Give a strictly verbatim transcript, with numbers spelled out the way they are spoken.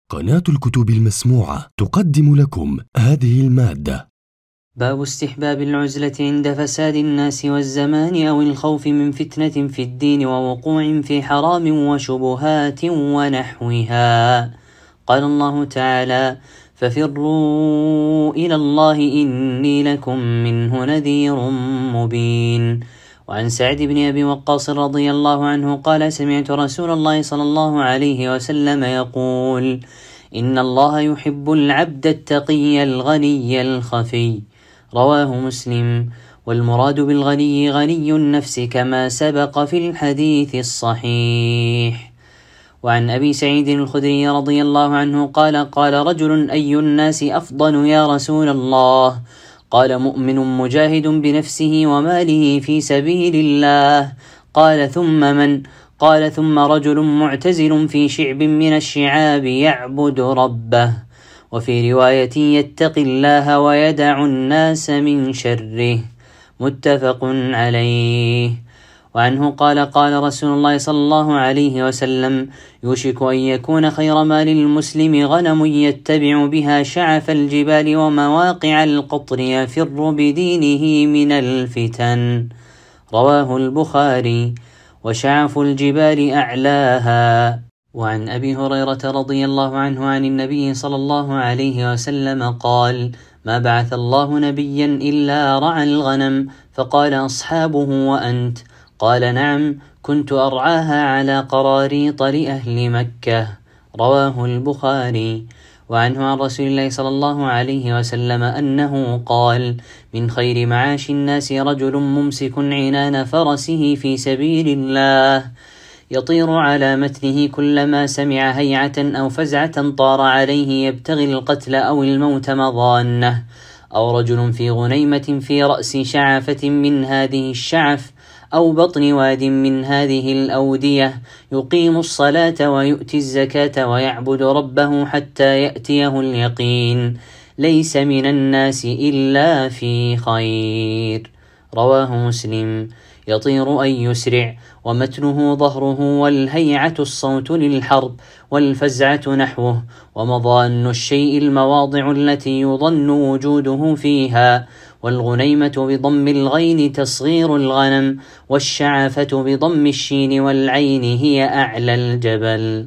قناة الكتب المسموعة تقدم لكم هذه المادة. باب استحباب العزلة عند فساد الناس والزمان أو الخوف من فتنة في الدين ووقوع في حرام وشبهات ونحوها. قال الله تعالى: ففروا إلى الله إني لكم منه نذير مبين. وعن سعد بن أبي وقاص رضي الله عنه قال: سمعت رسول الله صلى الله عليه وسلم يقول: إن الله يحب العبد التقي الغني الخفي. رواه مسلم. والمراد بالغني غني النفس كما سبق في الحديث الصحيح. وعن أبي سعيد الخدري رضي الله عنه قال: قال رجل: أي الناس أفضل يا رسول الله؟ قال: مؤمن مجاهد بنفسه وماله في سبيل الله. قال: ثم من؟ قال: ثم رجل معتزل في شعب من الشعاب يعبد ربه. وفي رواية: يتقي الله ويدع الناس من شره. متفق عليه. وعنه قال: قال رسول الله صلى الله عليه وسلم: يوشك أن يكون خير مال المسلم غنم يتبع بها شعف الجبال ومواقع القطر يفر بدينه من الفتن. رواه البخاري. وشعف الجبال أعلاها. وعن أبي هريرة رضي الله عنه عن النبي صلى الله عليه وسلم قال: ما بعث الله نبيا إلا رعى الغنم. فقال أصحابه: وأنت؟ قال: نعم، كنت أرعاها على قراريط لأهل مكة. رواه البخاري. وعنه عن رسول الله صلى الله عليه وسلم أنه قال: من خير معاش الناس رجل ممسك عنان فرسه في سبيل الله يطير على متنه كلما سمع هيعة أو فزعة طار عليه يبتغي القتل أو الموت مضانه. أو رجل في غنيمة في رأس شعفة من هذه الشعف أو بطن واد من هذه الأودية يقيم الصلاة ويؤتي الزكاة ويعبد ربه حتى يأتيه اليقين، ليس من الناس إلا في خير. رواه مسلم. يطير أي يسرع، ومتنه ظهره، والهيعة الصوت للحرب، والفزعة نحوه. ومضان الشيء المواضع التي يظن وجوده فيها. والغنيمة بضم الغين تصغير الغنم، والشعافة بضم الشين والعين هي أعلى الجبل.